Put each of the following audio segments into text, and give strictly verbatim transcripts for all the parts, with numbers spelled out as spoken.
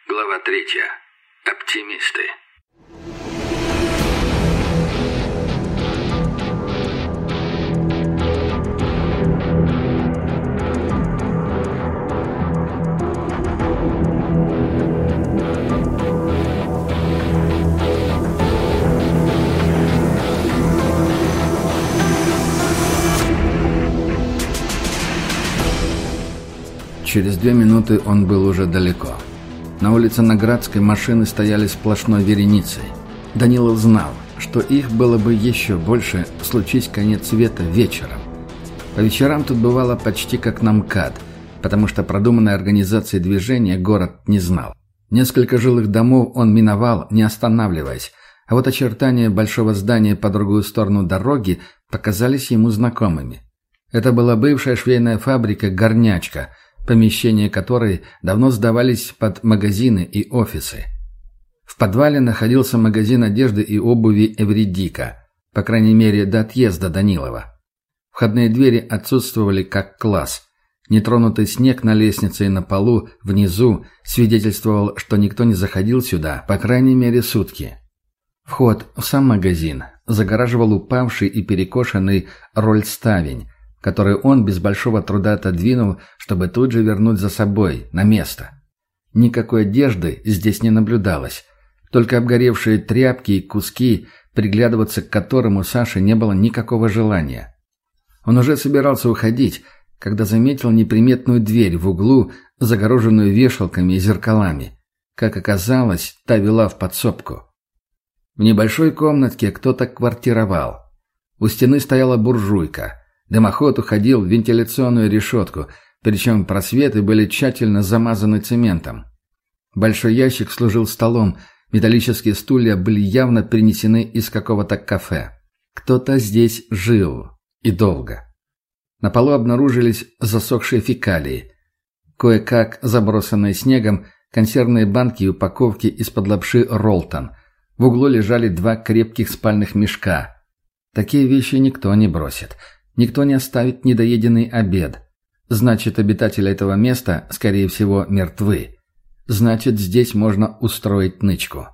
Глава третья. Оптимисты. Через две минуты он был уже далеко. На улице Наградской машины стояли сплошной вереницей. Данилов знал, что их было бы еще больше, случись конец света вечером. По вечерам тут бывало почти как на МКАД, потому что продуманной организации движения город не знал. Несколько жилых домов он миновал, не останавливаясь, а вот очертания большого здания по другую сторону дороги показались ему знакомыми. Это была бывшая швейная фабрика «Горнячка», помещения которой давно сдавались под магазины и офисы. В подвале находился магазин одежды и обуви «Эвредика», по крайней мере, до отъезда Данилова. Входные двери отсутствовали как класс. Нетронутый снег на лестнице и на полу внизу свидетельствовал, что никто не заходил сюда, по крайней мере, сутки. Вход в сам магазин загораживал упавший и перекошенный рольставень, который он без большого труда отодвинул, чтобы тут же вернуть за собой, на место. Никакой одежды здесь не наблюдалось, только обгоревшие тряпки и куски, приглядываться к которым у Саши не было никакого желания. Он уже собирался уходить, когда заметил неприметную дверь в углу, загороженную вешалками и зеркалами. Как оказалось, та вела в подсобку. В небольшой комнатке кто-то квартировал. У стены стояла буржуйка. Дымоход уходил в вентиляционную решетку, причем просветы были тщательно замазаны цементом. Большой ящик служил столом, металлические стулья были явно принесены из какого-то кафе. Кто-то здесь жил. И долго. На полу обнаружились засохшие фекалии. Кое-как забросанные снегом консервные банки и упаковки из-под лапши «Ролтон». В углу лежали два крепких спальных мешка. Такие вещи никто не бросит. Никто не оставит недоеденный обед. Значит, обитатели этого места, скорее всего, мертвы. Значит, здесь можно устроить нычку.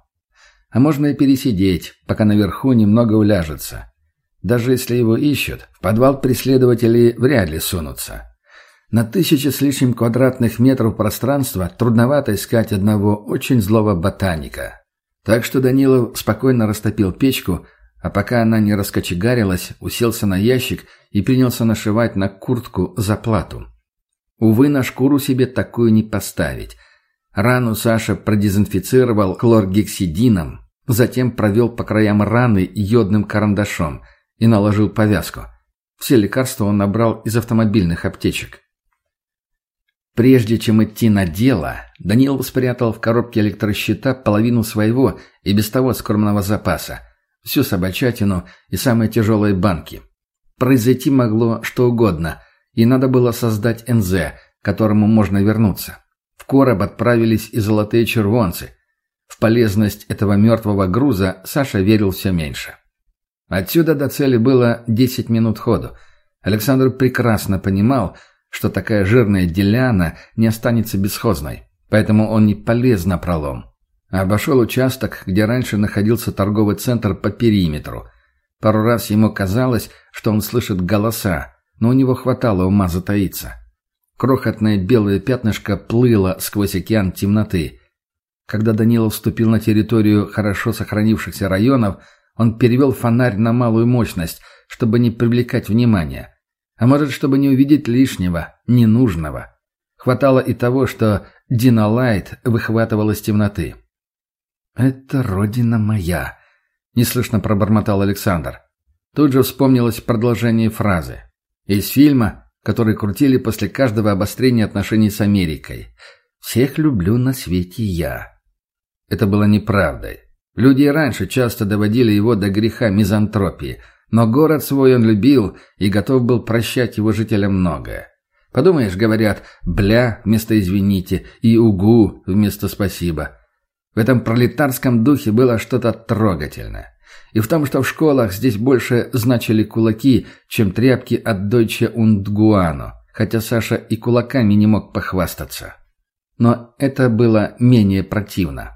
А можно и пересидеть, пока наверху немного уляжется. Даже если его ищут, в подвал преследователи вряд ли сунутся. На тысячи с лишним квадратных метров пространства трудновато искать одного очень злого ботаника. Так что Данилов спокойно растопил печку, а пока она не раскочегарилась, уселся на ящик и принялся нашивать на куртку заплату. Увы, на шкуру себе такую не поставить. Рану Саша продезинфицировал хлоргексидином, затем провел по краям раны йодным карандашом и наложил повязку. Все лекарства он набрал из автомобильных аптечек. Прежде чем идти на дело, Данилов спрятал в коробке электрощита половину своего и без того скромного запаса, всю собачатину и самые тяжелые банки. Произойти могло что угодно, и надо было создать эн зэ, к которому можно вернуться. В короб отправились и золотые червонцы. В полезность этого мертвого груза Саша верил все меньше. Отсюда до цели было десять минут ходу. Александр прекрасно понимал, что такая жирная деляна не останется бесхозной, поэтому он не полез на пролом. Обошел участок, где раньше находился торговый центр по периметру. Пару раз ему казалось, что он слышит голоса, но у него хватало ума затаиться. Крохотное белое пятнышко плыло сквозь океан темноты. Когда Данилов вступил на территорию хорошо сохранившихся районов, он перевел фонарь на малую мощность, чтобы не привлекать внимания. А может, чтобы не увидеть лишнего, ненужного. Хватало и того, что Динолайт выхватывал из темноты. «Это родина моя», — неслышно пробормотал Александр. Тут же вспомнилось продолжение фразы. Из фильма, который крутили после каждого обострения отношений с Америкой. «Всех люблю на свете я». Это было неправдой. Люди и раньше часто доводили его до греха мизантропии, но город свой он любил и готов был прощать его жителям многое. Подумаешь, говорят «бля» вместо «извините» и «угу» вместо «спасибо». В этом пролетарском духе было что-то трогательное. И в том, что в школах здесь больше значили кулаки, чем тряпки от Deutsche und Guano, хотя Саша и кулаками не мог похвастаться. Но это было менее противно.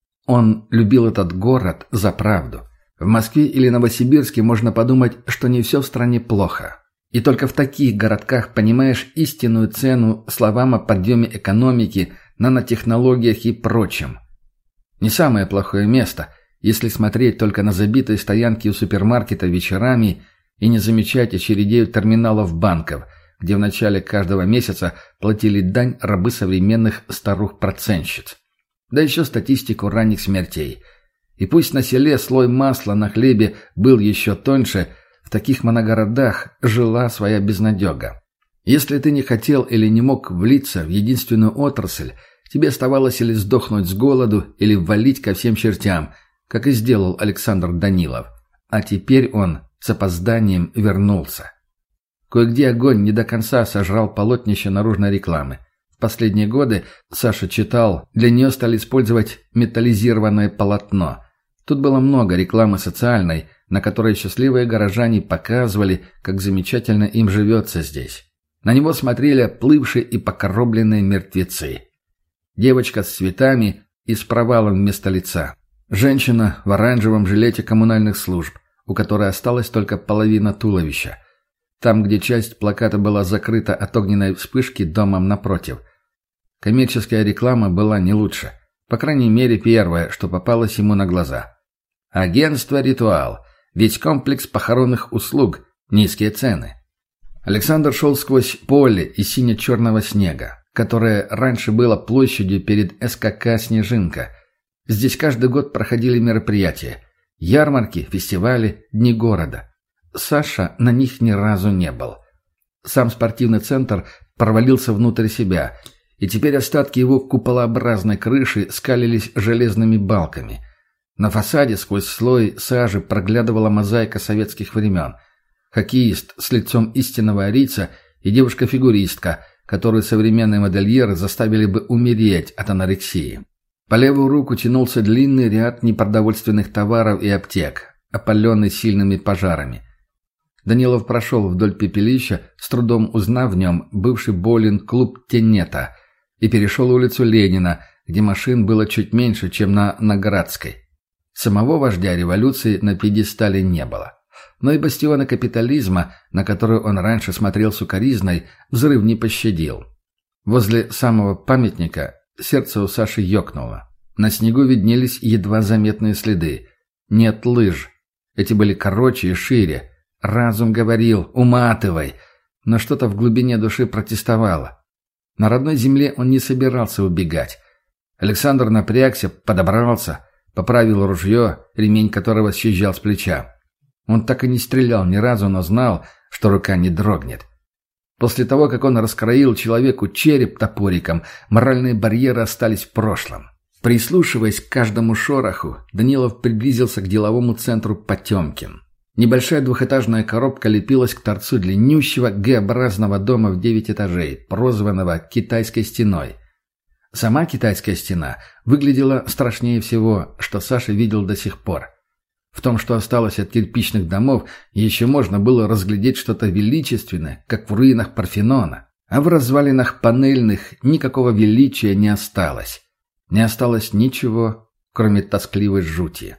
Он любил этот город за правду. В Москве или Новосибирске можно подумать, что не все в стране плохо. И только в таких городках понимаешь истинную цену словам о подъеме экономики, нанотехнологиях и прочем. Не самое плохое место, если смотреть только на забитые стоянки у супермаркета вечерами и не замечать очередей у терминалов банков, где в начале каждого месяца платили дань рабы современных старух-процентщиц. Да еще статистику ранних смертей. И пусть на селе слой масла на хлебе был еще тоньше, в таких моногородах жила своя безнадега. Если ты не хотел или не мог влиться в единственную отрасль, тебе оставалось или сдохнуть с голоду, или валить ко всем чертям, как и сделал Александр Данилов. А теперь он с опозданием вернулся. Кое-где огонь не до конца сожрал полотнище наружной рекламы. В последние годы, Саша читал, для нее стали использовать металлизированное полотно. Тут было много рекламы социальной, на которой счастливые горожане показывали, как замечательно им живется здесь. На него смотрели плывшие и покоробленные мертвецы. Девочка с цветами и с провалом вместо лица. Женщина в оранжевом жилете коммунальных служб, у которой осталась только половина туловища. Там, где часть плаката была закрыта от огненной вспышки домом напротив. Коммерческая реклама была не лучше. По крайней мере, первое, что попалось ему на глаза. Агентство «Ритуал». Весь комплекс похоронных услуг. Низкие цены. Александр шел сквозь поле из сине-черного снега, которое раньше было площадью перед эс ка ка «Снежинка». Здесь каждый год проходили мероприятия. Ярмарки, фестивали, дни города. Саша на них ни разу не был. Сам спортивный центр провалился внутрь себя, и теперь остатки его куполообразной крыши скалились железными балками. На фасаде сквозь слой сажи проглядывала мозаика советских времен. Хоккеист с лицом истинного арийца и девушка-фигуристка, которую современные модельеры заставили бы умереть от анорексии. По левую руку тянулся длинный ряд непродовольственных товаров и аптек, опаленный сильными пожарами. Данилов прошел вдоль пепелища, с трудом узнав в нем бывший боулинг-клуб «Тенета», и перешел улицу Ленина, где машин было чуть меньше, чем на Наградской. Самого вождя революции на пьедестале не было. Но и бастиона капитализма, на которую он раньше смотрел сукоризной, взрыв не пощадил. Возле самого памятника сердце у Саши ёкнуло. На снегу виднелись едва заметные следы. Нет лыж. Эти были короче и шире. Разум говорил «уматывай», но что-то в глубине души протестовало. На родной земле он не собирался убегать. Александр напрягся, подобрался, поправил ружье, ремень которого съезжал с плеча. Он так и не стрелял ни разу, но знал, что рука не дрогнет. После того, как он раскроил человеку череп топориком, моральные барьеры остались в прошлом. Прислушиваясь к каждому шороху, Данилов приблизился к деловому центру Потемкин. Небольшая двухэтажная коробка лепилась к торцу длиннющего Г-образного дома в девять этажей, прозванного «Китайской стеной». Сама китайская стена выглядела страшнее всего, что Саша видел до сих пор. В том, что осталось от кирпичных домов, еще можно было разглядеть что-то величественное, как в руинах Парфенона. А в развалинах панельных никакого величия не осталось. Не осталось ничего, кроме тоскливой жути.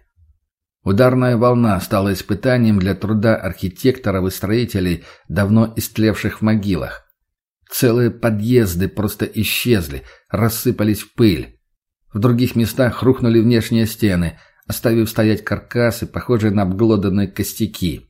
Ударная волна стала испытанием для труда архитекторов и строителей, давно истлевших в могилах. Целые подъезды просто исчезли, рассыпались в пыль. В других местах рухнули внешние стены, оставив стоять каркасы, похожие на обглоданные костяки.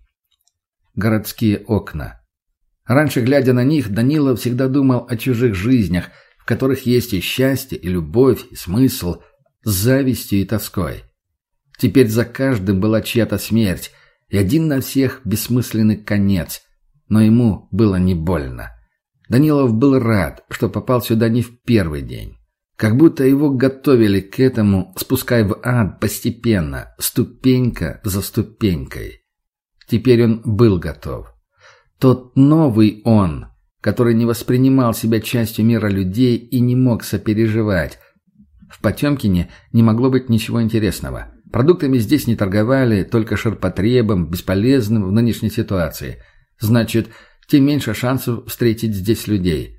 Городские окна. Раньше, глядя на них, Данилов всегда думал о чужих жизнях, в которых есть и счастье, и любовь, и смысл, с завистью и тоской. Теперь за каждым была чья-то смерть, и один на всех бессмысленный конец. Но ему было не больно. Данилов был рад, что попал сюда не в первый день. Как будто его готовили к этому, спуская в ад постепенно, ступенька за ступенькой. Теперь он был готов. Тот новый он, который не воспринимал себя частью мира людей и не мог сопереживать. В Потемкине не могло быть ничего интересного. Продуктами здесь не торговали, только ширпотребом, бесполезным в нынешней ситуации. Значит, тем меньше шансов встретить здесь людей.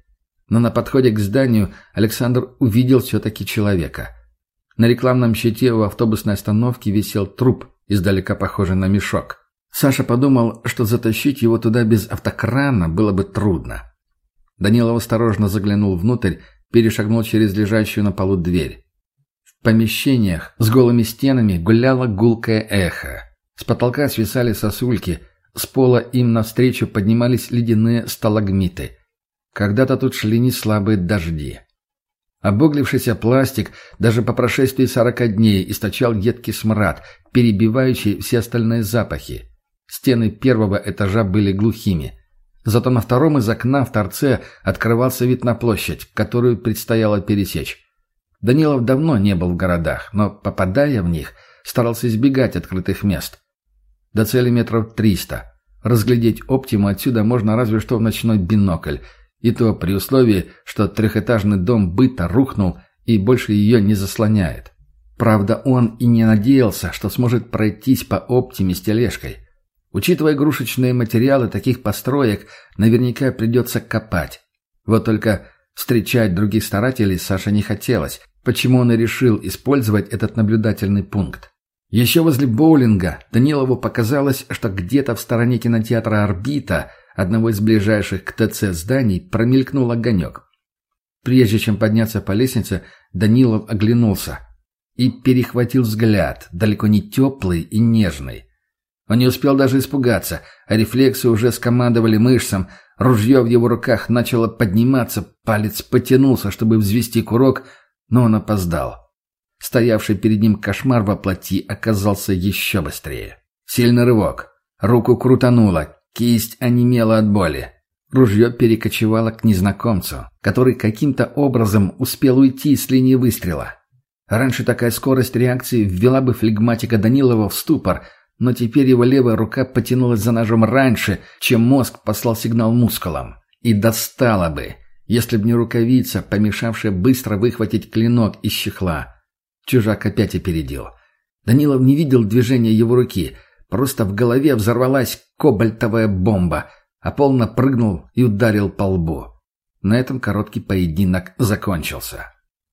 Но на подходе к зданию Александр увидел все-таки человека. На рекламном щите у автобусной остановки висел труп, издалека похожий на мешок. Саша подумал, что затащить его туда без автокрана было бы трудно. Данилов осторожно заглянул внутрь, перешагнул через лежащую на полу дверь. В помещениях с голыми стенами гуляло гулкое эхо. С потолка свисали сосульки, с пола им навстречу поднимались ледяные сталагмиты. Когда-то тут шли неслабые дожди. Обуглившийся пластик даже по прошествии сорока дней источал едкий смрад, перебивающий все остальные запахи. Стены первого этажа были глухими. Зато на втором из окна в торце открывался вид на площадь, которую предстояло пересечь. Данилов давно не был в городах, но, попадая в них, старался избегать открытых мест. До цели метров триста. Разглядеть оптиму отсюда можно разве что в ночной бинокль, и то при условии, что трехэтажный дом быта рухнул и больше ее не заслоняет. Правда, он и не надеялся, что сможет пройтись по оптиме с тележкой. Учитывая игрушечные материалы таких построек, наверняка придется копать. Вот только встречать других старателей Саше не хотелось, почему он и решил использовать этот наблюдательный пункт. Еще возле боулинга Данилову показалось, что где-то в стороне кинотеатра «Орбита», одного из ближайших к ТЦ зданий, промелькнул огонек. Прежде чем подняться по лестнице, Данилов оглянулся и перехватил взгляд, далеко не теплый и нежный. Он не успел даже испугаться, а рефлексы уже скомандовали мышцам, ружье в его руках начало подниматься, палец потянулся, чтобы взвести курок, но он опоздал. Стоявший перед ним кошмар во плоти оказался еще быстрее. Сильный рывок. Руку крутануло, кисть онемела от боли. Ружье перекочевало к незнакомцу, который каким-то образом успел уйти с линии выстрела. Раньше такая скорость реакции ввела бы флегматика Данилова в ступор, но теперь его левая рука потянулась за ножом раньше, чем мозг послал сигнал мускулам. И достала бы, если б не рукавица, помешавшая быстро выхватить клинок из чехла. Чужак опять опередил. Данилов не видел движения его руки. Просто в голове взорвалась кобальтовая бомба, а пол напрыгнул и ударил по лбу. На этом короткий поединок закончился.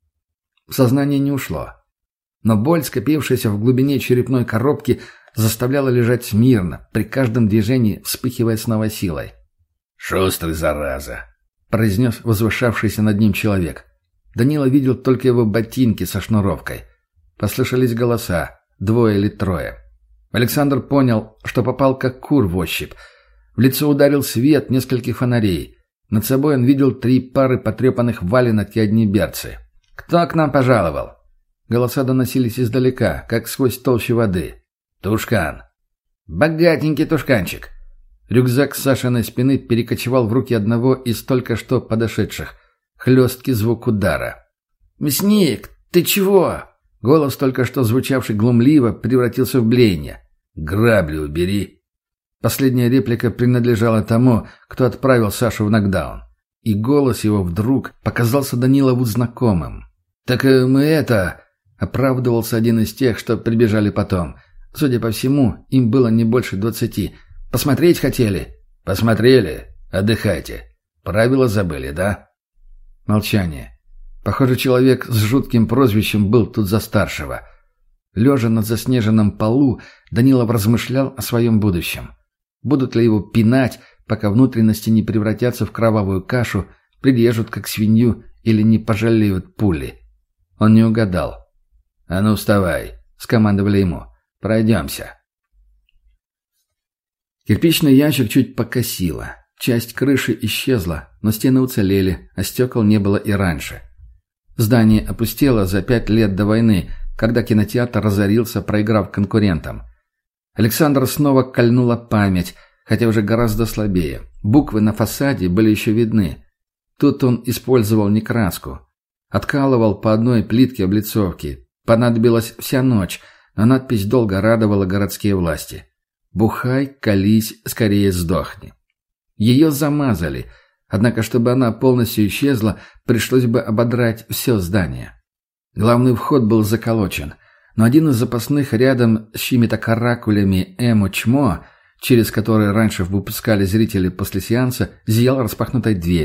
Сознание не ушло. Но боль, скопившаяся в глубине черепной коробки, заставляла лежать смирно, при каждом движении вспыхивая с новой силой. «Шустрый, зараза!» — произнес возвышавшийся над ним человек. Данила видел только его ботинки со шнуровкой. Послышались голоса, двое или трое. Александр понял, что попал как кур в ощупь. В лицо ударил свет нескольких фонарей. Над собой он видел три пары потрепанных валенок и одни берцы. «Кто к нам пожаловал?» Голоса доносились издалека, как сквозь толщу воды. «Тушкан». «Богатенький тушканчик». Рюкзак с Сашиной спины перекочевал в руки одного из только что подошедших. Хлесткий звук удара. «Мясник, ты чего?» Голос, только что звучавший глумливо, превратился в блеяние. «Грабли убери». Последняя реплика принадлежала тому, кто отправил Сашу в нокдаун. И голос его вдруг показался Данилову знакомым. «Так мы это...» — оправдывался один из тех, что прибежали потом. Судя по всему, им было не больше двадцати. «Посмотреть хотели?» «Посмотрели. Отдыхайте. Правила забыли, да?» Молчание. Похоже, человек с жутким прозвищем был тут за старшего. Лежа на заснеженном полу, Данилов размышлял о своем будущем. Будут ли его пинать, пока внутренности не превратятся в кровавую кашу, прирежут как свинью или не пожалеют пули? Он не угадал. «А ну вставай», — скомандовали ему. «Пройдемся». Кирпичный ящик чуть покосило. Часть крыши исчезла, но стены уцелели, а стекол не было и раньше. Здание опустело за пять лет до войны, когда кинотеатр разорился, проиграв конкурентам. Александр снова кольнула память, хотя уже гораздо слабее. Буквы на фасаде были еще видны. Тут он использовал не краску. Откалывал по одной плитке облицовки. Понадобилась вся ночь, но надпись долго радовала городские власти. «Бухай, колись, скорее сдохни». Ее замазали, однако, чтобы она полностью исчезла, пришлось бы ободрать все здание. Главный вход был заколочен, но один из запасных рядом с чьими-то каракулями «Эмо-чмо», через который раньше выпускали зрители после сеанса, зиял распахнутой дверью.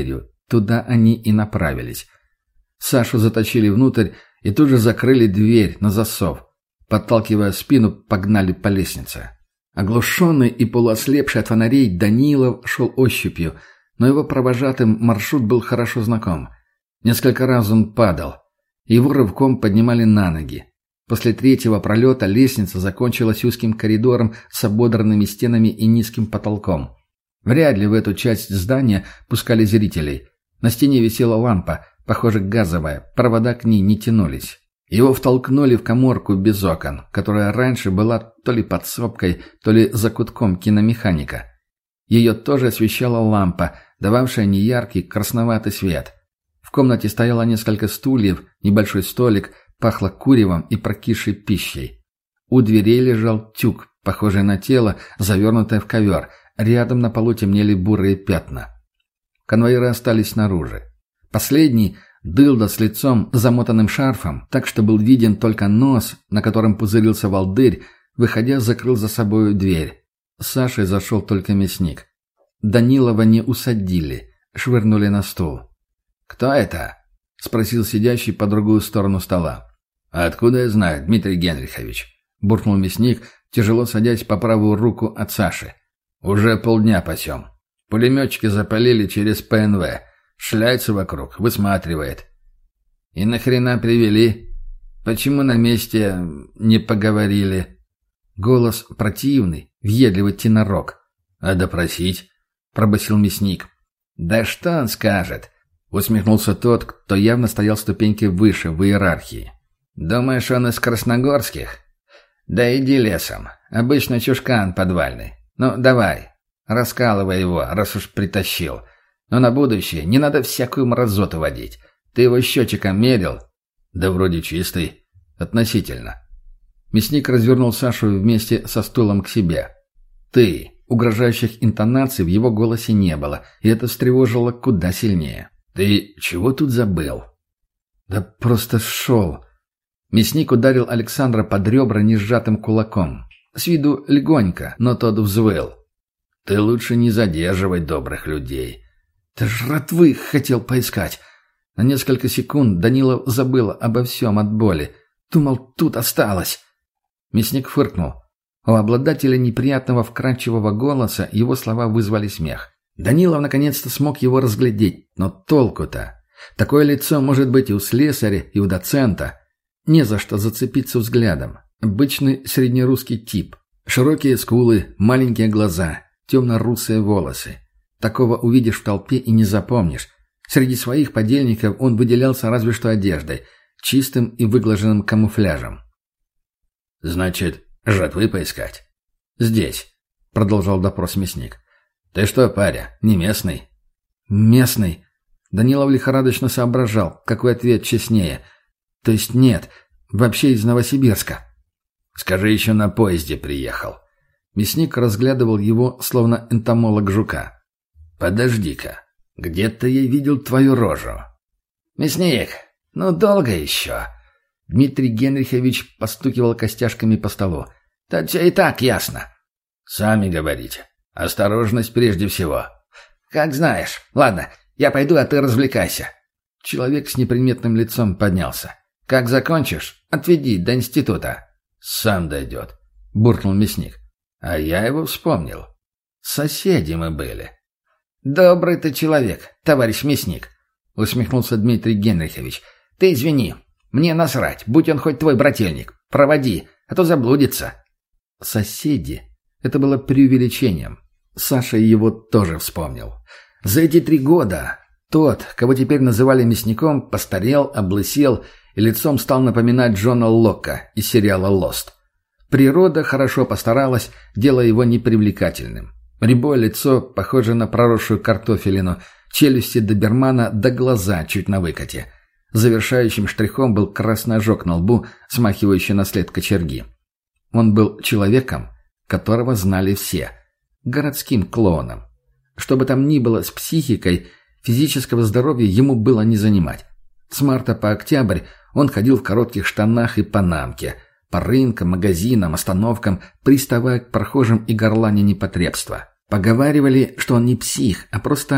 Туда они и направились. Сашу затащили внутрь и тут же закрыли дверь на засов. Подталкивая спину, погнали по лестнице. Оглушенный и полуослепший от фонарей Данилов шел ощупью, но его провожатым маршрут был хорошо знаком. Несколько раз он падал. Его рывком поднимали на ноги. После третьего пролета лестница закончилась узким коридором с ободранными стенами и низким потолком. Вряд ли в эту часть здания пускали зрителей. На стене висела лампа, похоже, газовая, провода к ней не тянулись. Его втолкнули в каморку без окон, которая раньше была то ли подсобкой, то ли закутком киномеханика. Ее тоже освещала лампа, дававшая неяркий красноватый свет. В комнате стояло несколько стульев, небольшой столик, пахло куревом и прокисшей пищей. У дверей лежал тюк, похожий на тело, завернутое в ковер. Рядом на полу темнели бурые пятна. Конвоиры остались снаружи. Последний, дылда с лицом, замотанным шарфом, так что был виден только нос, на котором пузырился волдырь, выходя, закрыл за собою дверь. С Сашей зашел только мясник. Данилова не усадили, швырнули на стул. «Кто это?» — спросил сидящий по другую сторону стола. «Откуда я знаю, Дмитрий Генрихович?» — буркнул мясник, тяжело садясь по правую руку от Саши. «Уже полдня пасем. Пулеметчики запалили через ПНВ. Шляется вокруг, высматривает». «И нахрена привели? Почему на месте не поговорили?» Голос противный, въедливый тенорок. «А допросить?» — пробасил мясник. «Да что он скажет?» — усмехнулся тот, кто явно стоял ступеньки выше в иерархии. «Думаешь, он из красногорских? Да иди лесом. Обычно чушкан подвальный. Ну, давай, раскалывай его, раз уж притащил. Но на будущее не надо всякую мразоту водить. Ты его счетчиком мерил?» «Да вроде чистый. Относительно». Мясник развернул Сашу вместе со стулом к себе. «Ты». Угрожающих интонаций в его голосе не было, и это встревожило куда сильнее. «Ты чего тут забыл?» «Да просто шел». Мясник ударил Александра под ребра несжатым кулаком. С виду легонько, но тот взвыл. «Ты лучше не задерживай добрых людей». «Ты жратвы хотел поискать». На несколько секунд Данилов забыл обо всем от боли. Думал, тут осталось. Мясник фыркнул. У обладателя неприятного вкрадчивого голоса его слова вызвали смех. Данилов наконец-то смог его разглядеть, но толку-то? Такое лицо может быть и у слесаря, и у доцента. Не за что зацепиться взглядом. Обычный среднерусский тип. Широкие скулы, маленькие глаза, темно-русые волосы. Такого увидишь в толпе и не запомнишь. Среди своих подельников он выделялся разве что одеждой, чистым и выглаженным камуфляжем. «Значит, жратвы поискать?» «Здесь», — продолжал допрос мясник. «Ты что, паря, не местный?» «Местный?» Данилов лихорадочно соображал, какой ответ честнее. «То есть нет, вообще из Новосибирска». «Скажи, еще на поезде приехал». Мясник разглядывал его, словно энтомолог жука. «Подожди-ка, где-то я видел твою рожу». «Мясник, ну долго еще?» Дмитрий Генрихович постукивал костяшками по столу. «Да все и так ясно». «Сами говорите. Осторожность прежде всего». «Как знаешь. Ладно, я пойду, а ты развлекайся». Человек с неприметным лицом поднялся. «Как закончишь, отведи до института». «Сам дойдет», — буркнул мясник. «А я его вспомнил. Соседи мы были». «Добрый ты человек, товарищ мясник», — усмехнулся Дмитрий Генрихович. «Ты извини, мне насрать, будь он хоть твой брательник. Проводи, а то заблудится». «Соседи» — это было преувеличением. Саша его тоже вспомнил. За эти три года тот, кого теперь называли мясником, постарел, облысел и лицом стал напоминать Джона Локка из сериала «Лост». Природа хорошо постаралась, делая его непривлекательным. Рябое лицо, похоже на проросшую картофелину, челюсти добермана да глаза чуть на выкате. Завершающим штрихом был красный ожог на лбу, смахивающий на след кочерги. Он был человеком, которого знали все. Городским клоуном. Что бы там ни было с психикой, физического здоровья ему было не занимать. С марта по октябрь он ходил в коротких штанах и панамке, по рынкам, магазинам, остановкам, приставая к прохожим и горланя непотребства. Поговаривали, что он не псих, а просто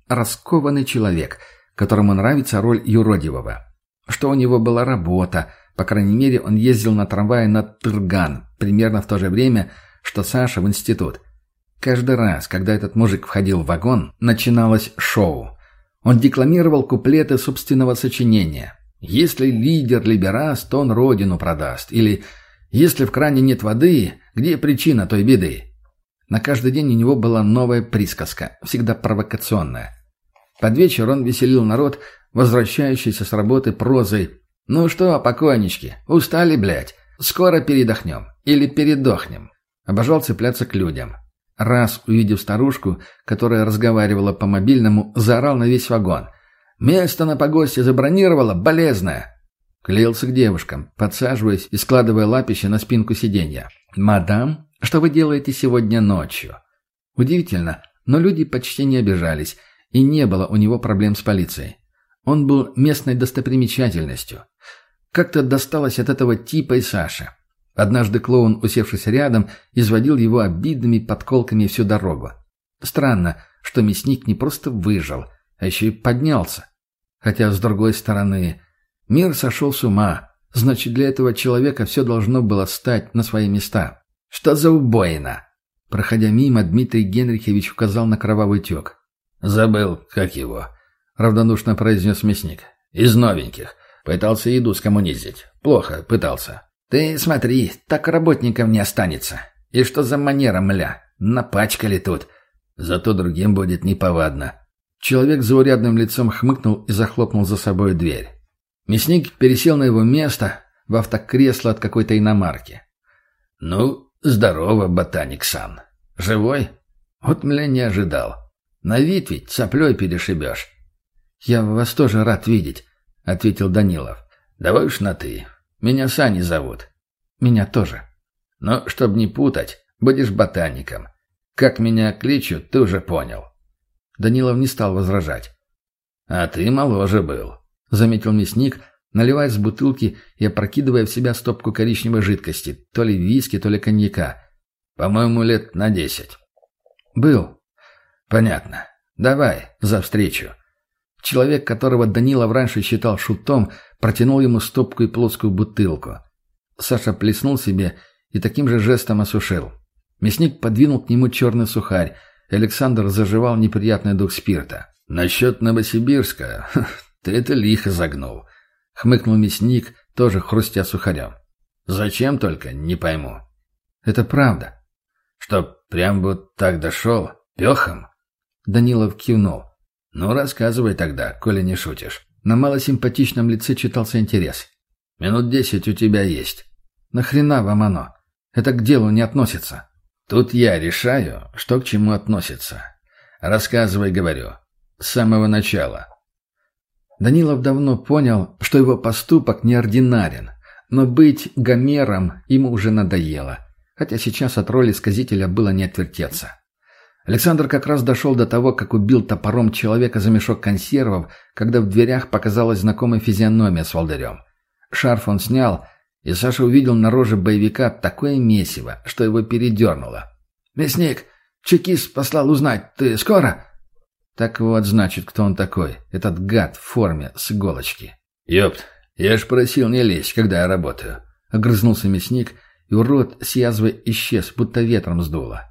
раскованный человек, которому нравится роль юродивого. Что у него была работа, по крайней мере, он ездил на трамвае на Тырган, примерно в то же время, что Саша в институт. Каждый раз, когда этот мужик входил в вагон, начиналось шоу. Он декламировал куплеты собственного сочинения. «Если лидер либерас, то он родину продаст». Или «Если в кране нет воды, где причина той беды?» На каждый день у него была новая присказка, всегда провокационная. Под вечер он веселил народ, возвращающийся с работы прозой. «Ну что, покойнички, устали, блядь? Скоро передохнем. Или передохнем». Обожал цепляться к людям. Раз, увидев старушку, которая разговаривала по мобильному, заорал на весь вагон. «Место на погосте забронировала, болезное!» Клеился к девушкам, подсаживаясь и складывая лапище на спинку сиденья. «Мадам, что вы делаете сегодня ночью?» Удивительно, но люди почти не обижались, и не было у него проблем с полицией. Он был местной достопримечательностью. Как-то досталось от этого типа и Саше. Однажды клоун, усевшись рядом, изводил его обидными подколками всю дорогу. Странно, что мясник не просто выжил, а еще и поднялся. Хотя, с другой стороны, мир сошел с ума, значит, для этого человека все должно было встать на свои места. «Что за убоина?» Проходя мимо, Дмитрий Генрихович указал на кровавый тек. «Забыл, как его?» — равнодушно произнес мясник. «Из новеньких. Пытался еду скоммунизить. Плохо пытался». «Ты смотри, так работников не останется. И что за манера, мля? Напачкали тут». «Зато другим будет неповадно». Человек с заурядным лицом хмыкнул и захлопнул за собой дверь. Мясник пересел на его место в автокресло от какой-то иномарки. «Ну, здорово, ботаник-сан. Живой? Вот, мля, не ожидал. На вид ведь соплей перешибешь». «Я вас тоже рад видеть», — ответил Данилов. «Давай уж на «ты». Меня Саней зовут». «Меня тоже». «Но, чтоб не путать, будешь ботаником. Как меня кличут, ты уже понял». Данилов не стал возражать. «А ты моложе был», — заметил мясник, наливая с бутылки и опрокидывая в себя стопку коричневой жидкости, то ли виски, то ли коньяка. «По-моему, лет на десять». «Был». «Понятно. Давай, за встречу». Человек, которого Данилов раньше считал шутом, протянул ему стопку и плоскую бутылку. Саша плеснул себе и таким же жестом осушил. Мясник подвинул к нему черный сухарь, и Александр заживал неприятный дух спирта. «Насчет Новосибирска, ты это лихо загнул», — хмыкнул мясник, тоже хрустя сухарем. «Зачем только, не пойму». «Это правда». «Что, прям вот так дошел? Пехом?» Данилов кивнул. «Ну, рассказывай тогда, коли не шутишь». На малосимпатичном лице читался интерес. «Минут десять у тебя есть». «Нахрена вам оно? Это к делу не относится». «Тут я решаю, что к чему относится. Рассказывай, говорю. С самого начала». Данилов давно понял, что его поступок неординарен, но быть Гомером ему уже надоело, хотя сейчас от роли сказителя было не отвертеться. Александр как раз дошел до того, как убил топором человека за мешок консервов, когда в дверях показалась знакомая физиономия с волдырем. Шарф он снял, и Саша увидел на роже боевика такое месиво, что его передернуло. «Мясник, чекист послал узнать, ты скоро?» Так вот, значит, кто он такой, этот гад в форме с иголочки. «Ёпт, я ж просил не лезть, когда я работаю», — огрызнулся мясник, и урод с язвой исчез, будто ветром сдуло.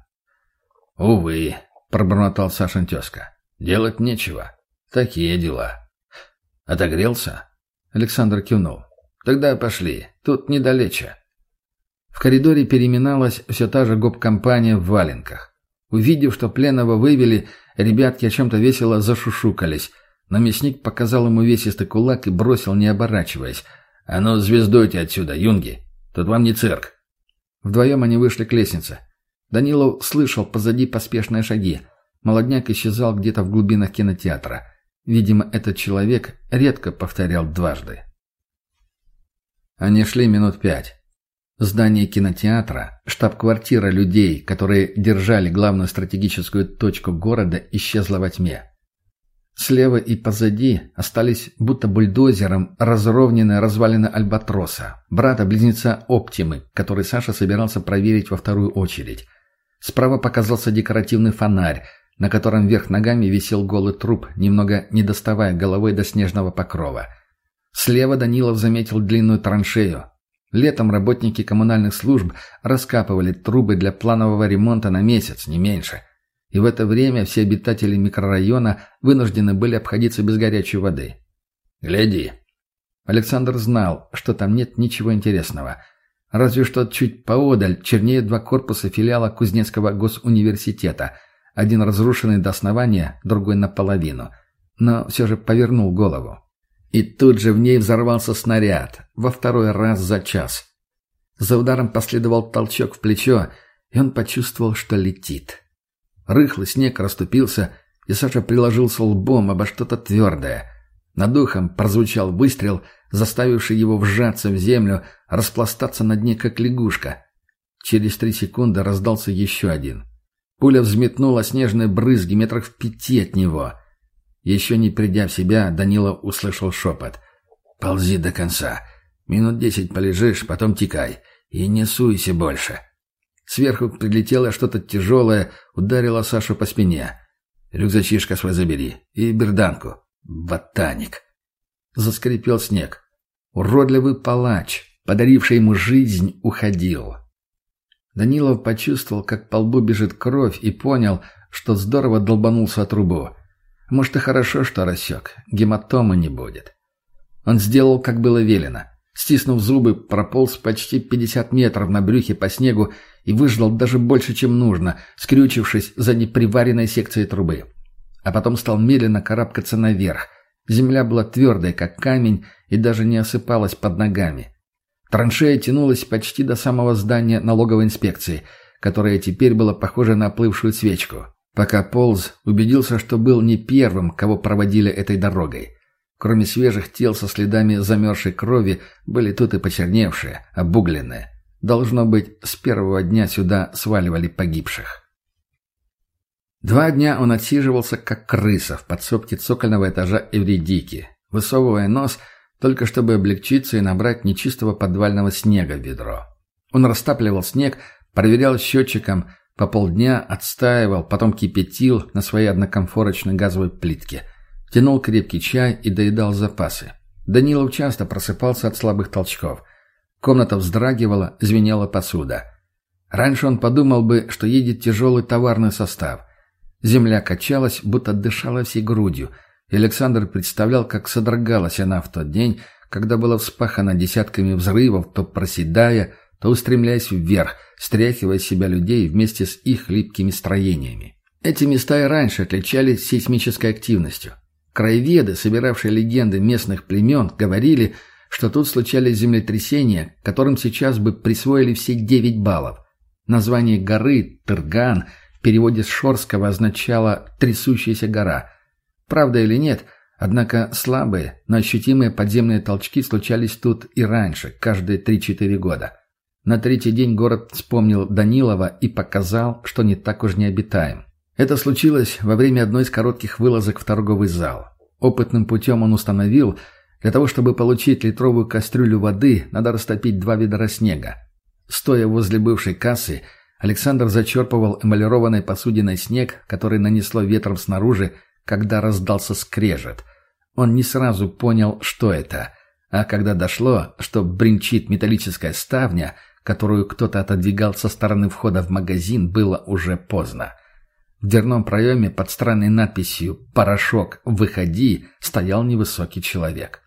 «Увы», — пробормотал Сашин тезка. «Делать нечего. Такие дела». «Отогрелся?» Александр кивнул. «Тогда пошли. Тут недалече». В коридоре переминалась все та же гоп-компания в валенках. Увидев, что пленного вывели, ребятки о чем-то весело зашушукались, но мясник показал ему увесистый кулак и бросил, не оборачиваясь. «А ну, звездуйте отсюда, юнги! Тут вам не цирк!» Вдвоем они вышли к лестнице. Данилов слышал позади поспешные шаги. Молодняк исчезал где-то в глубинах кинотеатра. Видимо, этот человек редко повторял дважды. Они шли минут пять. Здание кинотеатра, штаб-квартира людей, которые держали главную стратегическую точку города, исчезло во тьме. Слева и позади остались будто бульдозером разровненные развалины Альбатроса, брата-близнеца Оптимы, который Саша собирался проверить во вторую очередь. Справа показался декоративный фонарь, на котором вверх ногами висел голый труп, немного не доставая головой до снежного покрова. Слева Данилов заметил длинную траншею. Летом работники коммунальных служб раскапывали трубы для планового ремонта на месяц, не меньше. И в это время все обитатели микрорайона вынуждены были обходиться без горячей воды. «Гляди!» Александр знал, что там нет ничего интересного. Разве что чуть поодаль чернеют два корпуса филиала Кузнецкого госуниверситета. Один разрушенный до основания, другой наполовину. Но все же повернул голову. И тут же в ней взорвался снаряд, во второй раз за час. За ударом последовал толчок в плечо, и он почувствовал, что летит. Рыхлый снег расступился, и Саша приложился лбом обо что-то твердое. Над ухом прозвучал выстрел, заставивший его вжаться в землю, распластаться на дне, как лягушка. Через три секунды раздался еще один. Пуля взметнула снежные брызги метрах в пяти от него. Еще не придя в себя, Данилов услышал шепот. «Ползи до конца. Минут десять полежишь, потом текай. И не суйся больше». Сверху прилетело что-то тяжелое, ударило Сашу по спине. «Рюкзачишка свой забери. И берданку. Ботаник». Заскрипел снег. Уродливый палач, подаривший ему жизнь, уходил. Данилов почувствовал, как по лбу бежит кровь, и понял, что здорово долбанулся о трубу. Может, и хорошо, что рассек. Гематомы не будет. Он сделал, как было велено. Стиснув зубы, прополз почти пятьдесят метров на брюхе по снегу и выждал даже больше, чем нужно, скрючившись за неприваренной секцией трубы. А потом стал медленно карабкаться наверх. Земля была твердой, как камень, и даже не осыпалась под ногами. Траншея тянулась почти до самого здания налоговой инспекции, которое теперь было похоже на оплывшую свечку. Пока полз, убедился, что был не первым, кого проводили этой дорогой. Кроме свежих тел со следами замерзшей крови, были тут и почерневшие, обугленные. Должно быть, с первого дня сюда сваливали погибших. Два дня он отсиживался, как крыса, в подсобке цокольного этажа Эвредики, высовывая нос, только чтобы облегчиться и набрать нечистого подвального снега в ведро. Он растапливал снег, проверял счетчиком, по полдня отстаивал, потом кипятил на своей однокомфорочной газовой плитке. Тянул крепкий чай и доедал запасы. Данилов часто просыпался от слабых толчков. Комната вздрагивала, звенела посуда. Раньше он подумал бы, что едет тяжелый товарный состав. Земля качалась, будто дышала всей грудью, и Александр представлял, как содрогалась она в тот день, когда была вспахана десятками взрывов, то проседая, то устремляясь вверх, стряхивая с себя людей вместе с их липкими строениями. Эти места и раньше отличались сейсмической активностью. Краеведы, собиравшие легенды местных племен, говорили, что тут случались землетрясения, которым сейчас бы присвоили все девять баллов. Название горы Тырган в переводе с шорского означало «трясущаяся гора». Правда или нет, однако слабые, но ощутимые подземные толчки случались тут и раньше, каждые три-четыре года. На третий день город вспомнил Данилова и показал, что не так уж необитаем. Это случилось во время одной из коротких вылазок в торговый зал. Опытным путем он установил, для того, чтобы получить литровую кастрюлю воды, надо растопить два ведра снега. Стоя возле бывшей кассы, Александр зачерпывал эмалированной посудиной снег, который нанесло ветром снаружи, когда раздался скрежет. Он не сразу понял, что это, а когда дошло, что бренчит металлическая ставня, которую кто-то отодвигал со стороны входа в магазин, было уже поздно. В дверном проеме под странной надписью «Порошок, выходи» стоял невысокий человек.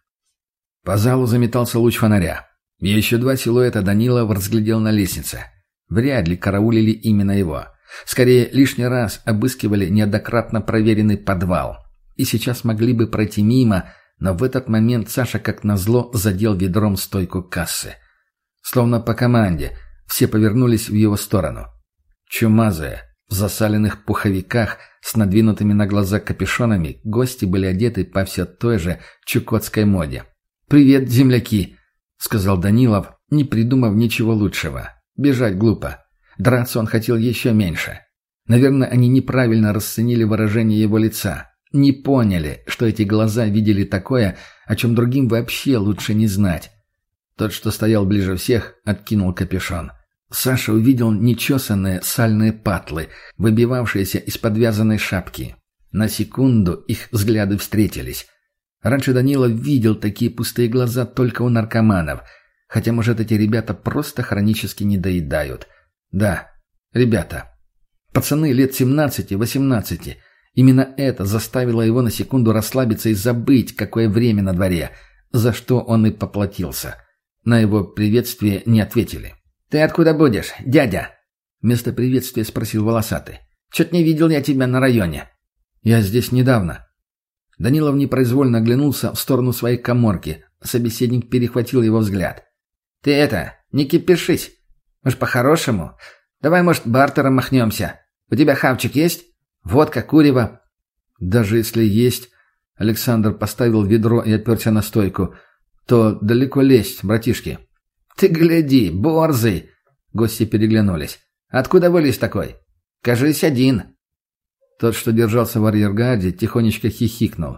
По залу заметался луч фонаря. И еще два силуэта Данилов разглядел на лестнице. Вряд ли караулили именно его. Скорее, лишний раз обыскивали неоднократно проверенный подвал. И сейчас могли бы пройти мимо, но в этот момент Саша, как назло, задел ведром стойку кассы. Словно по команде, все повернулись в его сторону. Чумазые, в засаленных пуховиках с надвинутыми на глаза капюшонами, гости были одеты по все той же чукотской моде. «Привет, земляки!» — сказал Данилов, не придумав ничего лучшего. Бежать глупо. Драться он хотел еще меньше. Наверное, они неправильно расценили выражение его лица. Не поняли, что эти глаза видели такое, о чем другим вообще лучше не знать. Тот, что стоял ближе всех, откинул капюшон. Саша увидел нечесанные сальные патлы, выбивавшиеся из подвязанной шапки. На секунду их взгляды встретились. Раньше Данилов видел такие пустые глаза только у наркоманов, хотя, может, эти ребята просто хронически недоедают. Да, ребята. Пацаны лет семнадцати-восемнадцати. Именно это заставило его на секунду расслабиться и забыть, какое время на дворе, за что он и поплатился. На его приветствие не ответили. «Ты откуда будешь, дядя?» Вместо приветствия спросил волосатый. «Чё-то не видел я тебя на районе». «Я здесь недавно». Данилов непроизвольно оглянулся в сторону своей каморки. Собеседник перехватил его взгляд. «Ты это, не кипишись. Может, по-хорошему? Давай, может, бартером махнемся. У тебя хавчик есть? Водка, курево?» «Даже если есть...» Александр поставил ведро и оперся на стойку. «То далеко лезть, братишки». «Ты гляди, борзый!» Гости переглянулись. «Откуда вылез такой? Кажись, один». Тот, что держался в арьергарде, тихонечко хихикнул.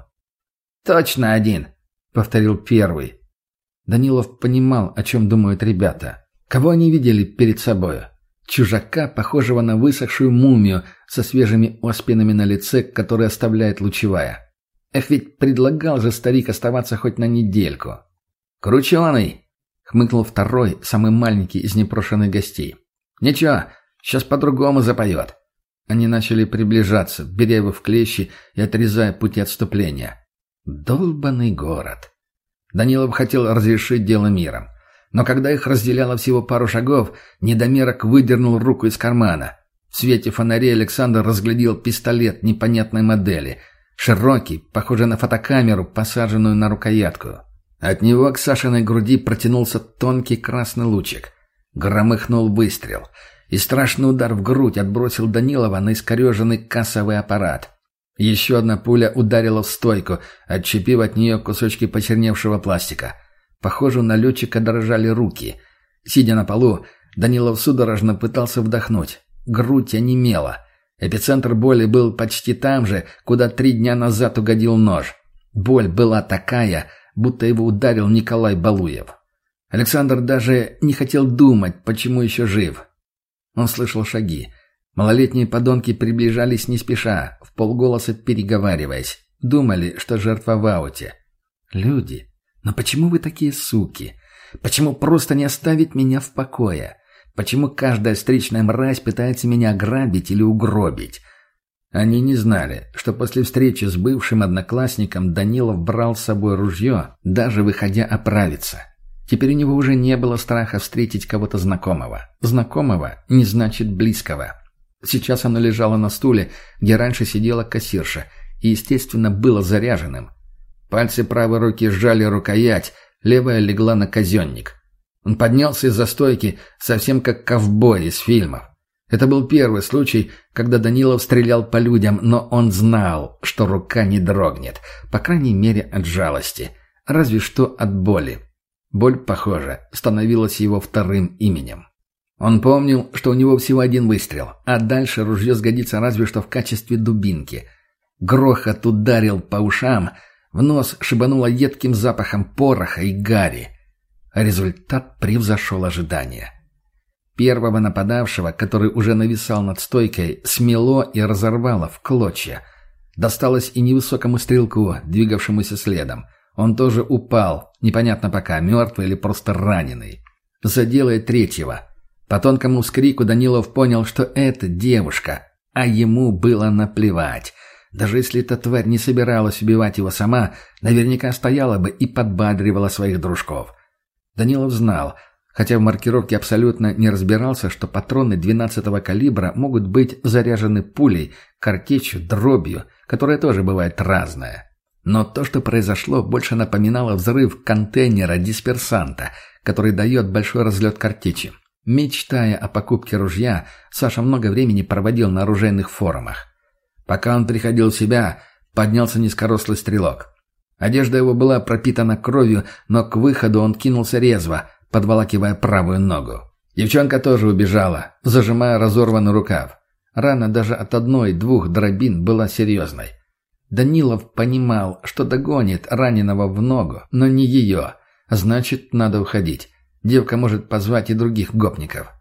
«Точно один», — повторил первый. Данилов понимал, о чем думают ребята. Кого они видели перед собою? Чужака, похожего на высохшую мумию, со свежими оспинами на лице, который оставляет лучевая. Эх, ведь предлагал же старик оставаться хоть на недельку. «Крученый!» — хмыкнул второй, самый маленький из непрошенных гостей. «Ничего, сейчас по-другому запоет». Они начали приближаться, беря его в клещи и отрезая пути отступления. Долбанный город. Данилов хотел разрешить дело миром. Но когда их разделяло всего пару шагов, недомерок выдернул руку из кармана. В свете фонарей Александр разглядел пистолет непонятной модели. Широкий, похожий на фотокамеру, посаженную на рукоятку. От него к Сашиной груди протянулся тонкий красный лучик. Громыхнул выстрел. И страшный удар в грудь отбросил Данилова на искореженный кассовый аппарат. Еще одна пуля ударила в стойку, отщепив от нее кусочки почерневшего пластика. Похоже, у налетчика дрожали руки. Сидя на полу, Данилов судорожно пытался вдохнуть. Грудь онемела. Эпицентр боли был почти там же, куда три дня назад угодил нож. Боль была такая, будто его ударил Николай Балуев. Александр даже не хотел думать, почему еще жив. Он слышал шаги. Малолетние подонки приближались не спеша, вполголоса переговариваясь. Думали, что жертва в ауте. «Люди, но почему вы такие суки? Почему просто не оставить меня в покое? Почему каждая встречная мразь пытается меня ограбить или угробить?» Они не знали, что после встречи с бывшим одноклассником Данилов брал с собой ружье, даже выходя оправиться. Теперь у него уже не было страха встретить кого-то знакомого. Знакомого не значит близкого. Сейчас оно лежало на стуле, где раньше сидела кассирша, и, естественно, было заряженным. Пальцы правой руки сжали рукоять, левая легла на казенник. Он поднялся из-за стойки, совсем как ковбой из фильмов. Это был первый случай, когда Данилов стрелял по людям, но он знал, что рука не дрогнет, по крайней мере от жалости, разве что от боли. Боль, похоже, становилась его вторым именем. Он помнил, что у него всего один выстрел, а дальше ружье сгодится разве что в качестве дубинки. Грохот ударил по ушам, в нос шибануло едким запахом пороха и гари. Результат превзошел ожидания. Первого нападавшего, который уже нависал над стойкой, смело и разорвало в клочья. Досталось и невысокому стрелку, двигавшемуся следом. Он тоже упал, непонятно пока, мертвый или просто раненый. Задело и третьего. По тонкому вскрику Данилов понял, что это девушка, а ему было наплевать. Даже если эта тварь не собиралась убивать его сама, наверняка стояла бы и подбадривала своих дружков. Данилов знал, хотя в маркировке абсолютно не разбирался, что патроны двенадцатого калибра могут быть заряжены пулей, картечью, дробью, которая тоже бывает разная. Но то, что произошло, больше напоминало взрыв контейнера дисперсанта, который дает большой разлет картечи. Мечтая о покупке ружья, Саша много времени проводил на оружейных форумах. Пока он приходил в себя, поднялся низкорослый стрелок. Одежда его была пропитана кровью, но к выходу он кинулся резво, подволакивая правую ногу. Девчонка тоже убежала, зажимая разорванный рукав. Рана даже от одной-двух дробин была серьезной. Данилов понимал, что догонит раненого в ногу, но не ее. Значит, надо уходить. Девка может позвать и других гопников.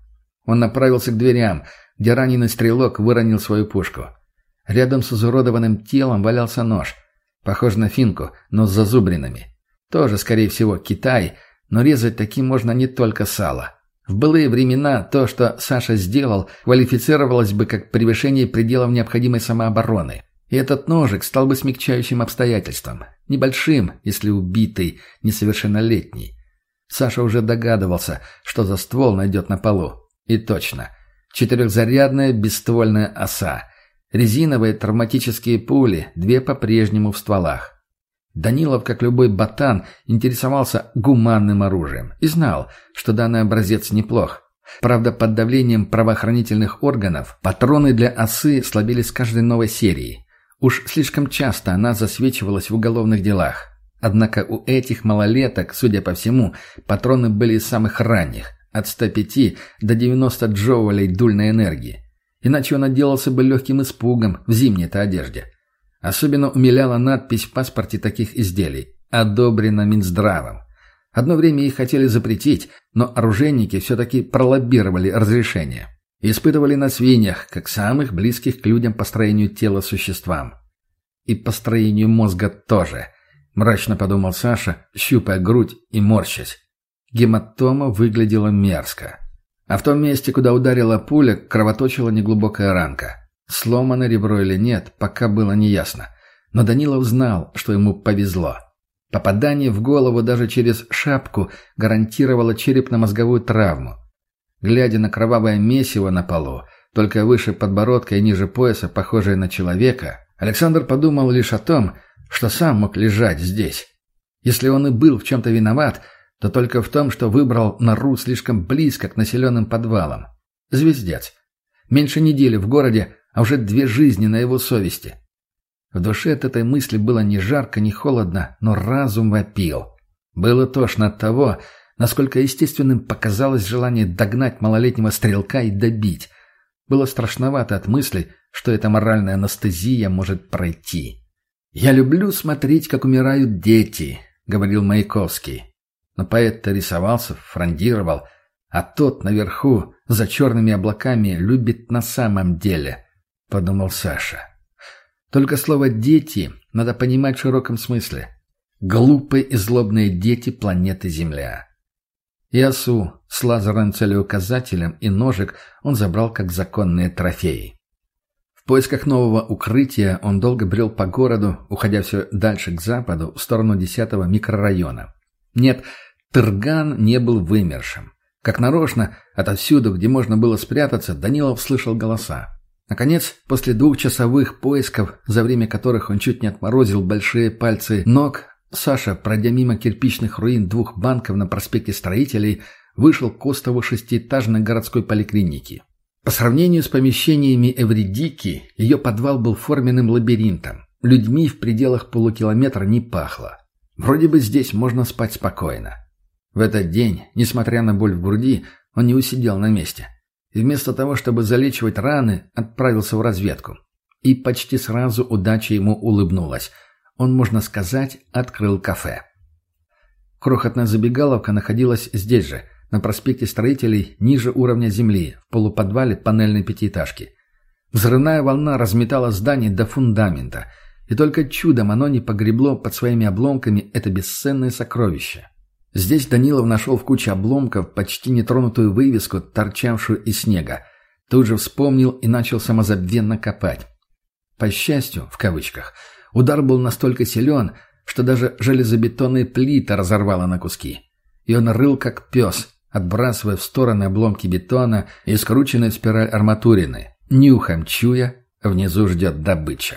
Он направился к дверям, где раненый стрелок выронил свою пушку. Рядом с изуродованным телом валялся нож. Похож на финку, но с зазубринами. Тоже, скорее всего, Китай, но резать таким можно не только сало. В былые времена то, что Саша сделал, квалифицировалось бы как превышение пределов необходимой самообороны. И этот ножик стал бы смягчающим обстоятельством. Небольшим, если убитый, несовершеннолетний. Саша уже догадывался, что за ствол найдет на полу. И точно. Четырехзарядная бесствольная оса. Резиновые травматические пули, две по-прежнему в стволах. Данилов, как любой ботан, интересовался гуманным оружием и знал, что данный образец неплох. Правда, под давлением правоохранительных органов патроны для осы слабели с каждой новой серией. Уж слишком часто она засвечивалась в уголовных делах. Однако у этих малолеток, судя по всему, патроны были из самых ранних, от ста пяти до девяноста джоулей дульной энергии. Иначе он отделался бы легким испугом в зимней-то одежде. Особенно умиляла надпись в паспорте таких изделий «Одобрено Минздравом». Одно время их хотели запретить, но оружейники все-таки пролоббировали разрешение. И испытывали на свиньях, как самых близких к людям по строению тела существам. И по строению мозга тоже, мрачно подумал Саша, щупая грудь и морщась. Гематома выглядела мерзко. А в том месте, куда ударила пуля, кровоточила неглубокая ранка. Сломано ребро или нет, пока было неясно. Но Данилов знал, что ему повезло. Попадание в голову даже через шапку гарантировало черепно-мозговую травму. Глядя на кровавое месиво на полу, только выше подбородка и ниже пояса, похожее на человека, Александр подумал лишь о том, что сам мог лежать здесь. Если он и был в чем-то виноват, то только в том, что выбрал нору слишком близко к населенным подвалам. Звездец. Меньше недели в городе, а уже две жизни на его совести. В душе от этой мысли было ни жарко, ни холодно, но разум вопил. Было тошно от того, насколько естественным показалось желание догнать малолетнего стрелка и добить. Было страшновато от мысли, что эта моральная анестезия может пройти. «Я люблю смотреть, как умирают дети», — говорил Маяковский. Но поэт-то рисовался, фрондировал, а тот наверху, за черными облаками, любит на самом деле, — подумал Саша. Только слово «дети» надо понимать в широком смысле. Глупые и злобные дети планеты Земля. И осу с лазерным целеуказателем и ножик он забрал как законные трофеи. В поисках нового укрытия он долго брел по городу, уходя все дальше к западу, в сторону десятого микрорайона. Нет, Тырган не был вымершим. Как нарочно, отовсюду, где можно было спрятаться, Данилов слышал голоса. Наконец, после двухчасовых поисков, за время которых он чуть не отморозил большие пальцы ног, Саша, пройдя мимо кирпичных руин двух банков на проспекте Строителей, вышел к остову шестиэтажной городской поликлиники. По сравнению с помещениями Эвридики, ее подвал был форменным лабиринтом. Людьми в пределах полукилометра не пахло. Вроде бы здесь можно спать спокойно. В этот день, несмотря на боль в груди, он не усидел на месте. И вместо того, чтобы залечивать раны, отправился в разведку. И почти сразу удача ему улыбнулась. Он, можно сказать, открыл кафе. Крохотная забегаловка находилась здесь же, на проспекте Строителей, ниже уровня земли, в полуподвале панельной пятиэтажки. Взрывная волна разметала здание до фундамента, и только чудом оно не погребло под своими обломками это бесценное сокровище. Здесь Данилов нашел в куче обломков почти нетронутую вывеску, торчавшую из снега. Тут же вспомнил и начал самозабвенно копать. По счастью, в кавычках, удар был настолько силен, что даже железобетонные плиты разорвало на куски. И он рыл как пес, отбрасывая в стороны обломки бетона и скрученные в спираль арматурины, нюхом чуя, внизу ждет добыча.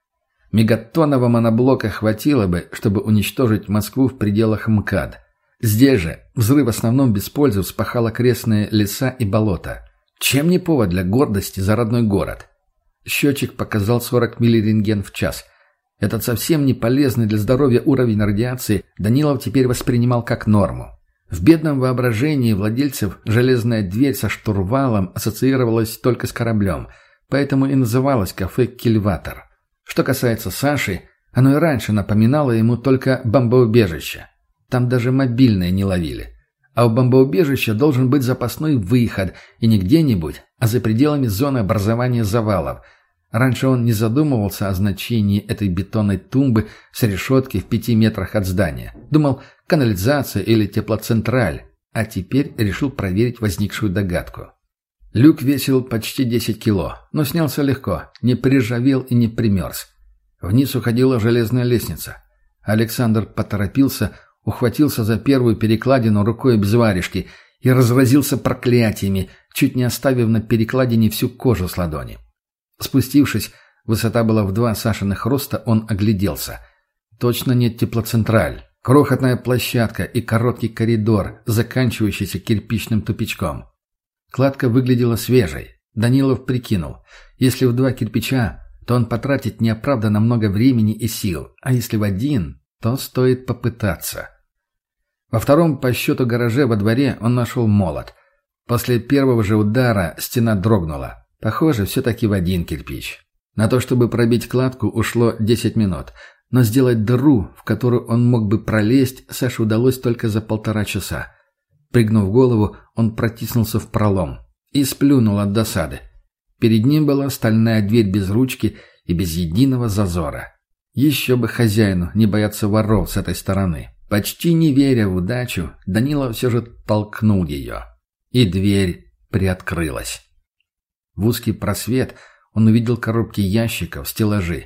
Мегатонного моноблока хватило бы, чтобы уничтожить Москву в пределах МКАД. Здесь же взрыв в основном без пользы вспахал окрестные леса и болота. Чем не повод для гордости за родной город? Счетчик показал сорок миллирентген в час. Этот совсем не полезный для здоровья уровень радиации Данилов теперь воспринимал как норму. В бедном воображении владельцев железная дверь со штурвалом ассоциировалась только с кораблем, поэтому и называлось кафе «Кильватор». Что касается Саши, оно и раньше напоминало ему только бомбоубежище. Там даже мобильные не ловили. а у бомбоубежища должен быть запасной выход, и не где-нибудь, а за пределами зоны образования завалов. Раньше он не задумывался о значении этой бетонной тумбы с решеткой в пяти метрах от здания. Думал, канализация или теплоцентраль, а теперь решил проверить возникшую догадку. Люк весил почти десять кило, но снялся легко, не приржавел и не примерз. Вниз уходила железная лестница. Александр поторопился, ухватился за первую перекладину рукой без варежки и разразился проклятиями, чуть не оставив на перекладине всю кожу с ладони. Спустившись, высота была в два Сашиных роста, он огляделся. Точно нет теплоцентраль. Крохотная площадка и короткий коридор, заканчивающийся кирпичным тупичком. Кладка выглядела свежей. Данилов прикинул, если в два кирпича, то он потратит неоправданно много времени и сил, а если в один, то стоит попытаться. Во втором по счету гараже во дворе он нашел молот. После первого же удара стена дрогнула. Похоже, все-таки в один кирпич. На то, чтобы пробить кладку, ушло десять минут, но сделать дыру, в которую он мог бы пролезть, Саше удалось только за полтора часа. Пригнув голову, он протиснулся в пролом и сплюнул от досады. Перед ним была стальная дверь без ручки и без единого зазора. Еще бы хозяину не бояться воров с этой стороны. Почти не веря в удачу, Данила все же толкнул ее. И дверь приоткрылась. В узкий просвет он увидел коробки ящиков, стеллажи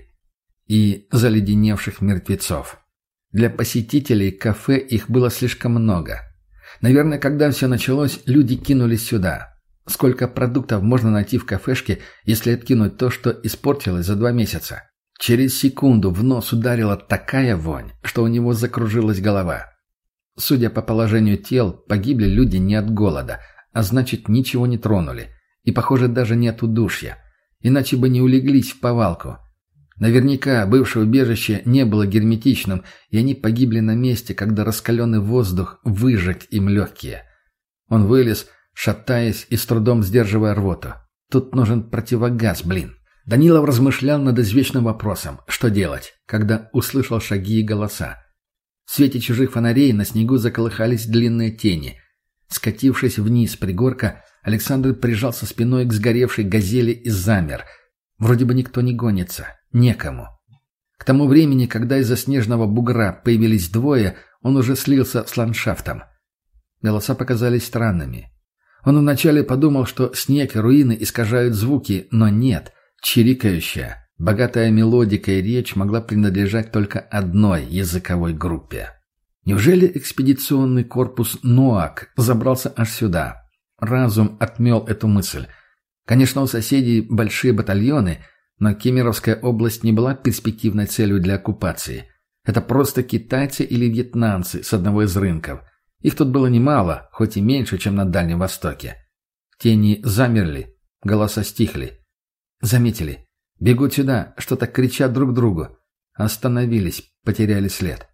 и заледеневших мертвецов. Для посетителей кафе их было слишком много. Наверное, когда все началось, люди кинулись сюда. Сколько продуктов можно найти в кафешке, если откинуть то, что испортилось за два месяца? Через секунду в нос ударила такая вонь, что у него закружилась голова. Судя по положению тел, погибли люди не от голода, а значит, ничего не тронули. И, похоже, даже не от удушья. Иначе бы не улеглись в повалку. Наверняка бывшее убежище не было герметичным, и они погибли на месте, когда раскаленный воздух выжег им легкие. Он вылез, шатаясь и с трудом сдерживая рвоту. Тут нужен противогаз, блин. Данилов размышлял над извечным вопросом, что делать, когда услышал шаги и голоса. В свете чужих фонарей на снегу заколыхались длинные тени. Скатившись вниз пригорка, Александр прижался спиной к сгоревшей газели и замер. Вроде бы никто не гонится. Некому. К тому времени, когда из-за снежного бугра появились двое, он уже слился с ландшафтом. Голоса показались странными. Он вначале подумал, что снег и руины искажают звуки, но нет. Чирикающая, богатая мелодика и речь могла принадлежать только одной языковой группе. Неужели экспедиционный корпус НОАК забрался аж сюда? Разум отмел эту мысль. Конечно, у соседей большие батальоны, но Кемеровская область не была перспективной целью для оккупации. Это просто китайцы или вьетнамцы с одного из рынков. Их тут было немало, хоть и меньше, чем на Дальнем Востоке. Тени замерли, голоса стихли. Заметили. Бегут сюда, что-то кричат друг другу. Остановились, потеряли след.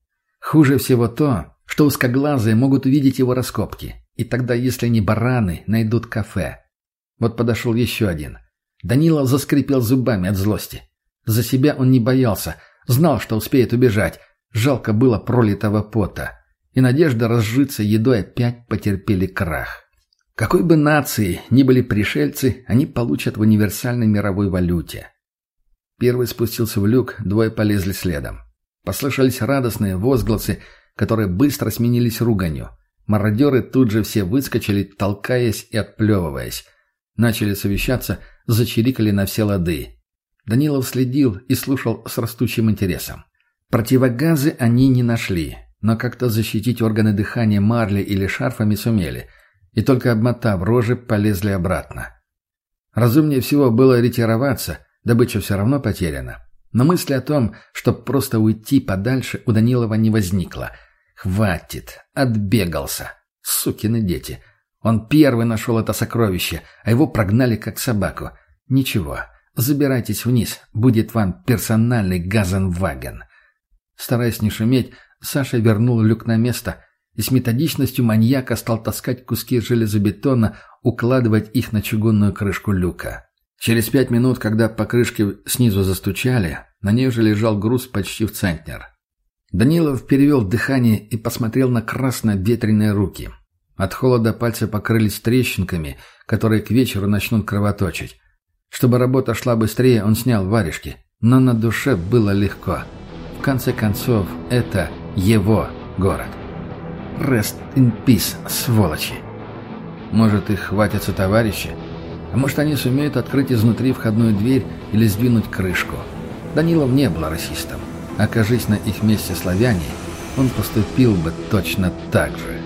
Хуже всего то, что узкоглазые могут увидеть его раскопки. И тогда, если не бараны, найдут кафе. Вот подошел еще один. Данила заскрипел зубами от злости. За себя он не боялся, знал, что успеет убежать. Жалко было пролитого пота. И надежда разжиться едой опять потерпели крах. Какой бы нации ни были пришельцы, они получат в универсальной мировой валюте. Первый спустился в люк, двое полезли следом. Послышались радостные возгласы, которые быстро сменились руганью. Мародеры тут же все выскочили, толкаясь и отплевываясь. Начали совещаться, зачирикали на все лады. Данилов следил и слушал с растущим интересом. Противогазы они не нашли, но как-то защитить органы дыхания марлей или шарфами сумели, и только обмотав рожи, полезли обратно. Разумнее всего было ретироваться, добыча все равно потеряна. Но мысли о том, чтобы просто уйти подальше, у Данилова не возникло. Хватит, отбегался. Сукины дети. Он первый нашел это сокровище, а его прогнали как собаку. Ничего, забирайтесь вниз, будет вам персональный газенваген. Стараясь не шуметь, Саша вернул люк на место и с методичностью маньяка стал таскать куски железобетона, укладывать их на чугунную крышку люка. Через пять минут, когда по крышке снизу застучали, на ней уже лежал груз почти в центнер. Данилов перевел дыхание и посмотрел на красно-ветреные руки. От холода пальцы покрылись трещинками, которые к вечеру начнут кровоточить. Чтобы работа шла быстрее, он снял варежки. Но на душе было легко. В конце концов, это его город. Rest in peace, сволочи. Может, их хватятся товарищи? А может, они сумеют открыть изнутри входную дверь или сдвинуть крышку? Данилов не был расистом. Окажись на их месте славяне, он поступил бы точно так же.